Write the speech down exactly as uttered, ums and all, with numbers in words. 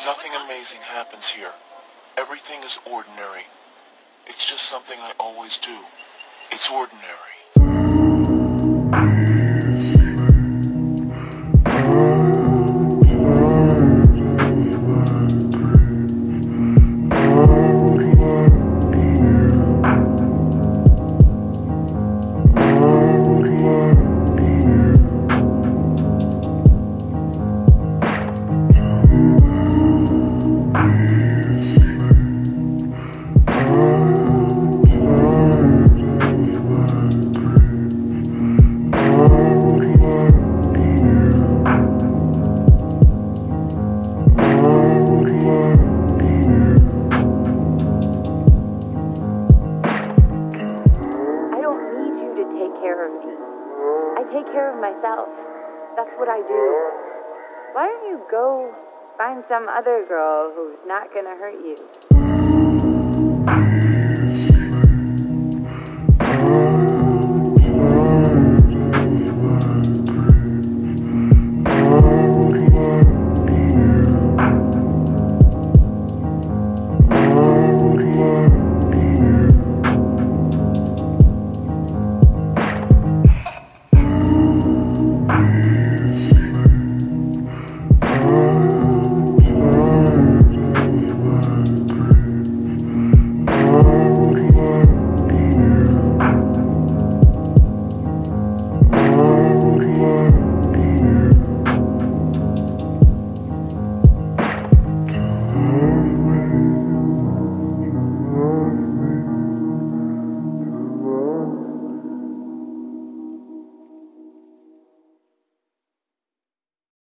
Nothing amazing happens here. Everything is ordinary. It's just something I always do. It's ordinary. I take care of myself. That's what I do. Why don't you go find some other girl who's not gonna hurt you?